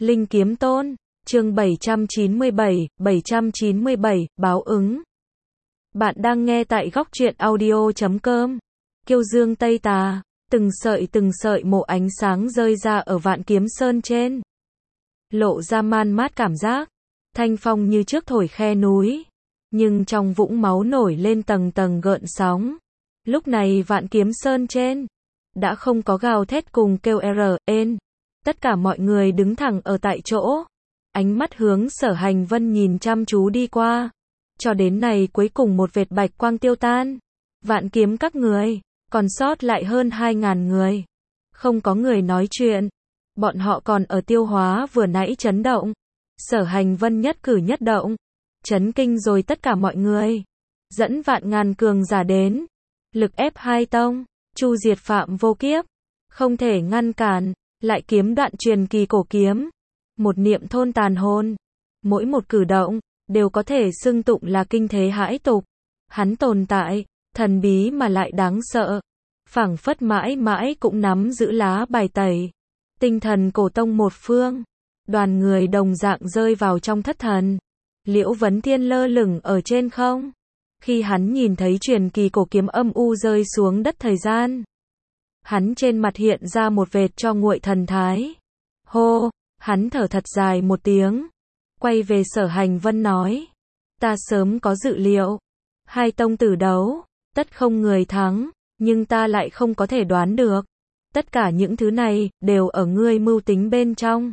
Linh Kiếm Tôn, chương 797, báo ứng. Bạn đang nghe tại góc truyện audio.com. Kiêu dương Tây Tà, từng sợi mộ ánh sáng rơi ra ở Vạn Kiếm Sơn trên. Lộ ra man mát cảm giác, thanh phong như trước thổi khe núi, nhưng trong vũng máu nổi lên tầng tầng gợn sóng. Lúc này Vạn Kiếm Sơn trên, đã không có gào thét cùng kêu rên. Tất cả mọi người đứng thẳng ở tại chỗ, ánh mắt hướng Sở Hành Vân nhìn chăm chú đi qua. Cho đến này cuối cùng một vệt bạch quang tiêu tan. Vạn Kiếm các người, còn sót lại hơn 2.000 người. Không có người nói chuyện. Bọn họ còn ở tiêu hóa vừa nãy chấn động. Sở Hành Vân nhất cử nhất động, chấn kinh rồi tất cả mọi người. Dẫn vạn ngàn cường giả đến. Lực ép hai tông, chu diệt Phạm Vô Kiếp. Không thể ngăn cản, lại kiếm đoạn truyền kỳ cổ kiếm. Một niệm thôn tàn hồn. Mỗi một cử động, đều có thể xưng tụng là kinh thế hãi tục. Hắn tồn tại, thần bí mà lại đáng sợ. Phảng phất mãi mãi cũng nắm giữ lá bài tẩy. Tinh thần cổ tông một phương. Đoàn người đồng dạng rơi vào trong thất thần. Liễu Vấn Thiên lơ lửng ở trên không. Khi hắn nhìn thấy truyền kỳ cổ kiếm âm u rơi xuống đất thời gian, hắn trên mặt hiện ra một vệt cho nguội thần thái. Hô, hắn thở thật dài một tiếng. Quay về Sở Hành Vân nói. Ta sớm có dự liệu. Hai tông tử đấu, tất không người thắng, nhưng ta lại không có thể đoán được. Tất cả những thứ này, đều ở ngươi mưu tính bên trong.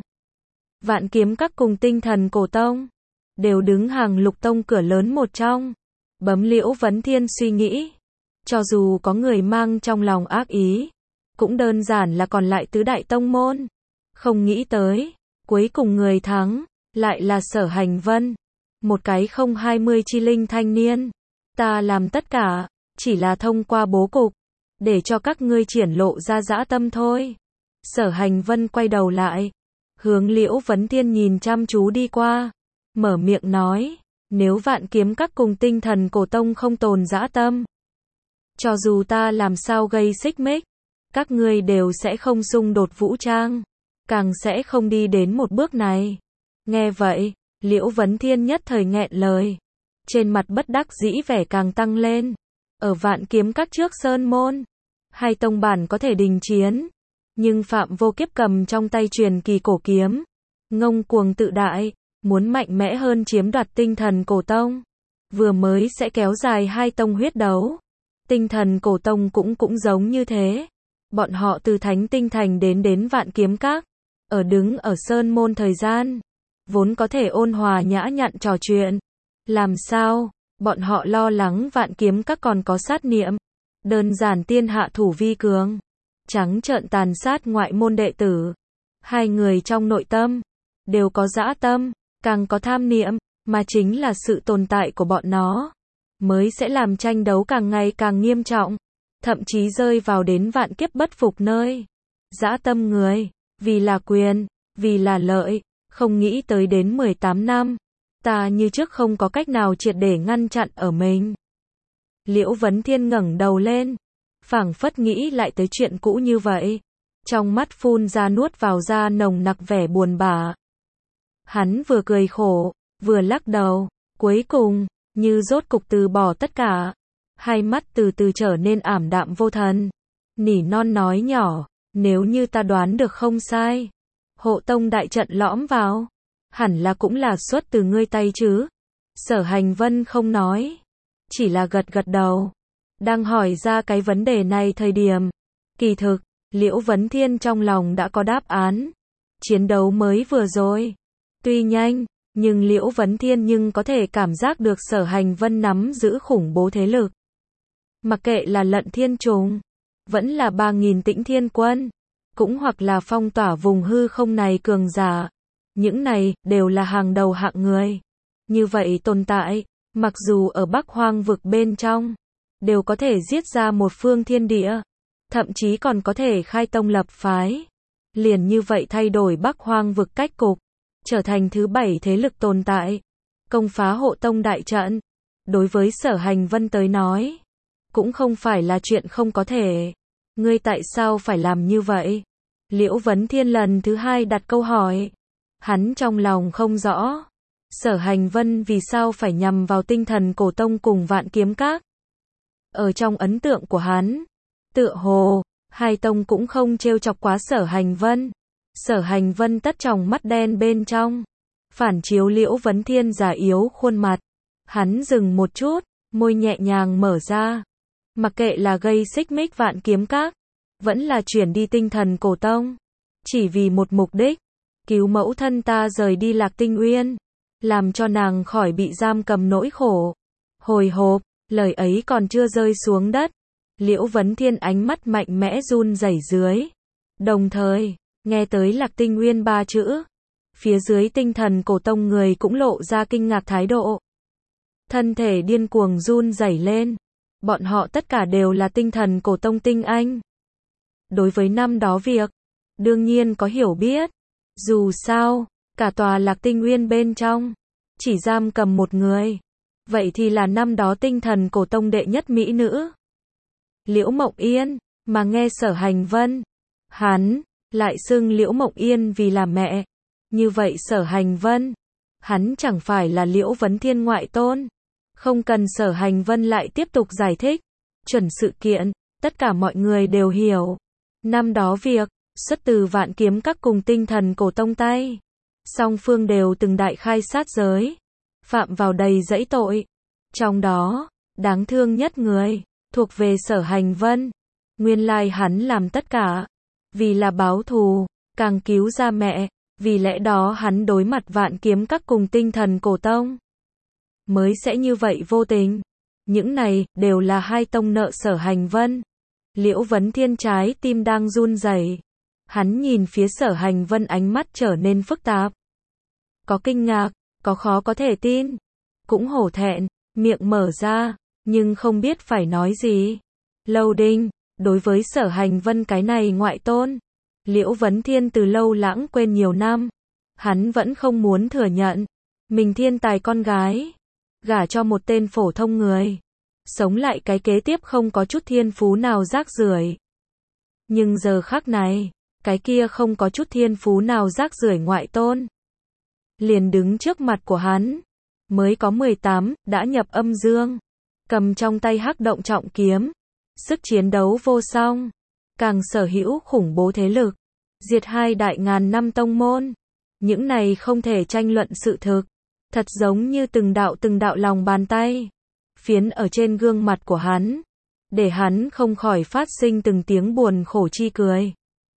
Vạn Kiếm các cùng Tinh thần cổ tông, đều đứng hàng lục tông cửa lớn một trong. Bấm Liễu Vấn Thiên suy nghĩ. Cho dù có người mang trong lòng ác ý, cũng đơn giản là còn lại tứ đại tông môn. Không nghĩ tới, cuối cùng người thắng, lại là Sở Hành Vân. Một cái không 20 chi linh thanh niên. Ta làm tất cả, chỉ là thông qua bố cục, để cho các ngươi triển lộ ra dã tâm thôi. Sở Hành Vân quay đầu lại, hướng Liễu Vấn Thiên nhìn chăm chú đi qua. Mở miệng nói, nếu Vạn Kiếm các cùng Tinh thần cổ tông không tồn dã tâm, cho dù ta làm sao gây xích mích, các ngươi đều sẽ không xung đột vũ trang, càng sẽ không đi đến một bước này. Nghe vậy, Liễu Vấn Thiên nhất thời nghẹn lời. Trên mặt bất đắc dĩ vẻ càng tăng lên. Ở Vạn Kiếm các trước sơn môn, hai tông bản có thể đình chiến, nhưng Phạm Vô Kiếp cầm trong tay truyền kỳ cổ kiếm, ngông cuồng tự đại, muốn mạnh mẽ hơn chiếm đoạt Tinh thần cổ tông. Vừa mới sẽ kéo dài hai tông huyết đấu. Tinh thần cổ tông cũng giống như thế. Bọn họ từ Thánh Tinh Thành đến Vạn Kiếm các, ở đứng ở sơn môn thời gian, vốn có thể ôn hòa nhã nhặn trò chuyện. Làm sao, bọn họ lo lắng Vạn Kiếm các còn có sát niệm. Đơn giản tiên hạ thủ vi cường, trắng trợn tàn sát ngoại môn đệ tử. Hai người trong nội tâm, đều có dã tâm, càng có tham niệm, mà chính là sự tồn tại của bọn nó, mới sẽ làm tranh đấu càng ngày càng nghiêm trọng, thậm chí rơi vào đến vạn kiếp bất phục nơi. Dã tâm người, vì là quyền, vì là lợi, không nghĩ tới đến 18 năm, ta như trước không có cách nào triệt để ngăn chặn ở mình. Liễu Vấn Thiên ngẩng đầu lên, phảng phất nghĩ lại tới chuyện cũ như vậy, trong mắt phun ra nuốt vào ra nồng nặc vẻ buồn bã. Hắn vừa cười khổ, vừa lắc đầu, cuối cùng, như rốt cục từ bỏ tất cả. Hai mắt từ từ trở nên ảm đạm vô thần. Nỉ non nói nhỏ, nếu như ta đoán được không sai, hộ tông đại trận lõm vào, hẳn là cũng là xuất từ ngươi tay chứ. Sở Hành Vân không nói, chỉ là gật gật đầu. Đang hỏi ra cái vấn đề này thời điểm, kỳ thực, Liễu Vấn Thiên trong lòng đã có đáp án. Chiến đấu mới vừa rồi, tuy nhanh, nhưng Liễu Vấn Thiên nhưng có thể cảm giác được Sở Hành Vân nắm giữ khủng bố thế lực. Mặc kệ là Lận Thiên Trùng, vẫn là 3.000 Tĩnh Thiên Quân, cũng hoặc là phong tỏa vùng hư không này cường giả. Những này, đều là hàng đầu hạng người. Như vậy tồn tại, mặc dù ở Bắc Hoang vực bên trong, đều có thể giết ra một phương thiên địa, thậm chí còn có thể khai tông lập phái. Liền như vậy thay đổi Bắc Hoang vực cách cục, trở thành thứ 7 thế lực tồn tại, công phá hộ tông đại trận. Đối với Sở Hành Vân tới nói, cũng không phải là chuyện không có thể. Ngươi tại sao phải làm như vậy? Liễu Vấn Thiên lần thứ 2 đặt câu hỏi. Hắn trong lòng không rõ, Sở Hành Vân vì sao phải nhằm vào Tinh Thần Cổ Tông cùng Vạn Kiếm Các. Ở trong ấn tượng của hắn, tựa hồ, hai tông cũng không trêu chọc quá Sở Hành Vân. Sở Hành Vân tất tròng mắt đen bên trong, phản chiếu Liễu Vấn Thiên già yếu khuôn mặt. Hắn dừng một chút, môi nhẹ nhàng mở ra. Mặc kệ là gây xích mích Vạn Kiếm Các, vẫn là chuyển đi Tinh Thần Cổ Tông, chỉ vì một mục đích, cứu mẫu thân ta rời đi Lạc Tinh Uyên, làm cho nàng khỏi bị giam cầm nỗi khổ. Hồi hộp, lời ấy còn chưa rơi xuống đất, Liễu Vấn Thiên ánh mắt mạnh mẽ run rẩy dưới. Đồng thời, nghe tới Lạc Tinh Uyên ba chữ, phía dưới Tinh Thần Cổ Tông người cũng lộ ra kinh ngạc thái độ. Thân thể điên cuồng run rẩy lên. Bọn họ tất cả đều là Tinh Thần Cổ Tông tinh anh. Đối với năm đó việc, đương nhiên có hiểu biết. Dù sao, cả tòa Lạc Tinh Uyên bên trong, chỉ giam cầm một người. Vậy thì là năm đó Tinh Thần Cổ Tông đệ nhất mỹ nữ. Liễu Mộng Yên, mà nghe Sở Hành Vân, hắn lại xưng Liễu Mộng Yên vì là mẹ. Như vậy Sở Hành Vân, hắn chẳng phải là Liễu Vấn Thiên ngoại tôn. Không cần Sở Hành Vân lại tiếp tục giải thích. Chuẩn sự kiện, tất cả mọi người đều hiểu. Năm đó việc, xuất từ Vạn Kiếm Các cùng Tinh Thần Cổ Tông tay. Song phương đều từng đại khai sát giới. Phạm vào đầy dẫy tội. Trong đó, đáng thương nhất người, thuộc về Sở Hành Vân. Nguyên lai hắn làm tất cả, vì là báo thù, càng cứu ra mẹ. Vì lẽ đó hắn đối mặt Vạn Kiếm Các cùng Tinh Thần Cổ Tông. Mới sẽ như vậy vô tình. Những này, đều là hai tông nợ Sở Hành Vân. Liễu Vấn Thiên trái tim đang run rẩy. Hắn nhìn phía Sở Hành Vân ánh mắt trở nên phức tạp. Có kinh ngạc, có khó có thể tin. Cũng hổ thẹn, miệng mở ra, nhưng không biết phải nói gì. Lâu Đinh, đối với Sở Hành Vân cái này ngoại tôn, Liễu Vấn Thiên từ lâu lãng quên nhiều năm. Hắn vẫn không muốn thừa nhận, mình thiên tài con gái, gả cho một tên phổ thông người. Sống lại cái kế tiếp không có chút thiên phú nào rác rưởi. Nhưng giờ khắc này, cái kia không có chút thiên phú nào rác rưởi ngoại tôn liền đứng trước mặt của hắn. Mới có 18, đã nhập âm dương, cầm trong tay Hắc Động trọng kiếm, sức chiến đấu vô song, càng sở hữu khủng bố thế lực, diệt hai đại ngàn năm tông môn. Những này không thể tranh luận sự thực, thật giống như từng đạo lòng bàn tay phiến ở trên gương mặt của hắn, để hắn không khỏi phát sinh từng tiếng buồn khổ chi cười.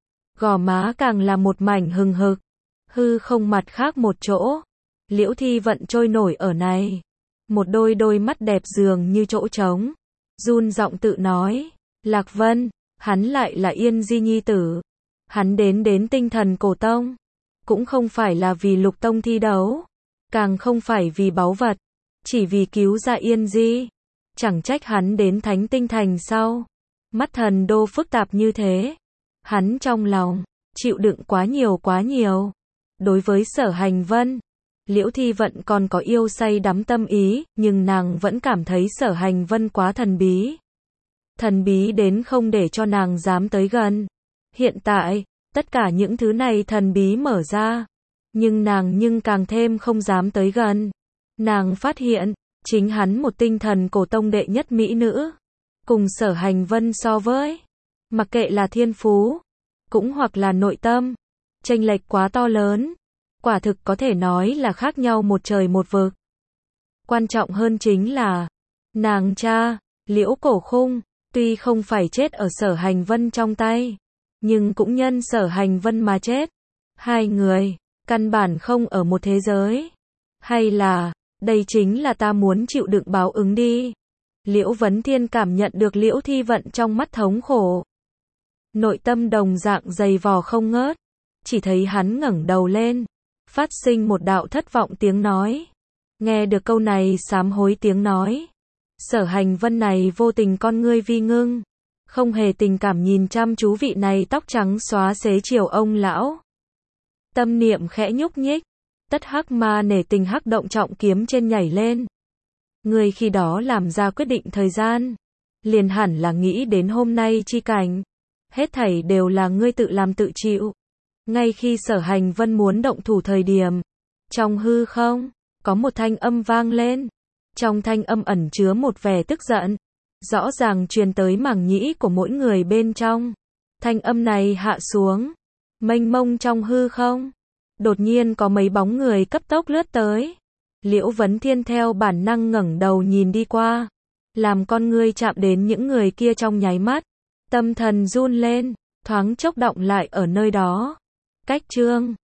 Gò má càng là một mảnh hừng hực, hư không mặt khác một chỗ, Liễu Thi Vận trôi nổi ở này, một đôi mắt đẹp dường như chỗ trống, run giọng tự nói, Lạc Vân, hắn lại là Yên Di nhi tử, hắn đến Tinh Thần Cổ Tông, cũng không phải là vì Lục Tông thi đấu, càng không phải vì báu vật, chỉ vì cứu ra Yên Di. Chẳng trách hắn đến Thánh Tinh Thành sau, mắt thần đô phức tạp như thế. Hắn trong lòng chịu đựng quá nhiều. Đối với Sở Hành Vân, Liễu Thi Vận còn có yêu say đắm tâm ý, nhưng nàng vẫn cảm thấy Sở Hành Vân quá thần bí. Thần bí đến không để cho nàng dám tới gần. Hiện tại, tất cả những thứ này thần bí mở ra, nhưng nàng càng thêm không dám tới gần. Nàng phát hiện, chính hắn một Tinh Thần Cổ Tông đệ nhất mỹ nữ, cùng Sở Hành Vân so với, mặc kệ là thiên phú, cũng hoặc là nội tâm, chênh lệch quá to lớn, quả thực có thể nói là khác nhau một trời một vực. Quan trọng hơn chính là, nàng cha, Liễu Cổ Khung, tuy không phải chết ở Sở Hành Vân trong tay, nhưng cũng nhân Sở Hành Vân mà chết. Hai người, căn bản không ở một thế giới. Hay là, đây chính là ta muốn chịu đựng báo ứng đi. Liễu Vấn Thiên cảm nhận được Liễu Thi Vận trong mắt thống khổ. Nội tâm đồng dạng dày vò không ngớt. Chỉ thấy hắn ngẩng đầu lên, phát sinh một đạo thất vọng tiếng nói. Nghe được câu này sám hối tiếng nói, Sở Hành Vân này vô tình con ngươi vi ngưng, không hề tình cảm nhìn chăm chú vị này tóc trắng xóa xế chiều ông lão. Tâm niệm khẽ nhúc nhích, tất hắc ma nể tình Hắc Động trọng kiếm trên nhảy lên. Ngươi khi đó làm ra quyết định thời gian, liền hẳn là nghĩ đến hôm nay chi cảnh. Hết thảy đều là ngươi tự làm tự chịu. Ngay khi Sở Hành Vân muốn động thủ thời điểm, trong hư không, có một thanh âm vang lên. Trong thanh âm ẩn chứa một vẻ tức giận, rõ ràng truyền tới màng nhĩ của mỗi người bên trong. Thanh âm này hạ xuống, mênh mông trong hư không. Đột nhiên có mấy bóng người cấp tốc lướt tới. Liễu Vấn Thiên theo bản năng ngẩng đầu nhìn đi qua, làm con ngươi chạm đến những người kia trong nháy mắt. Tâm thần run lên, thoáng chốc động lại ở nơi đó. Cách chương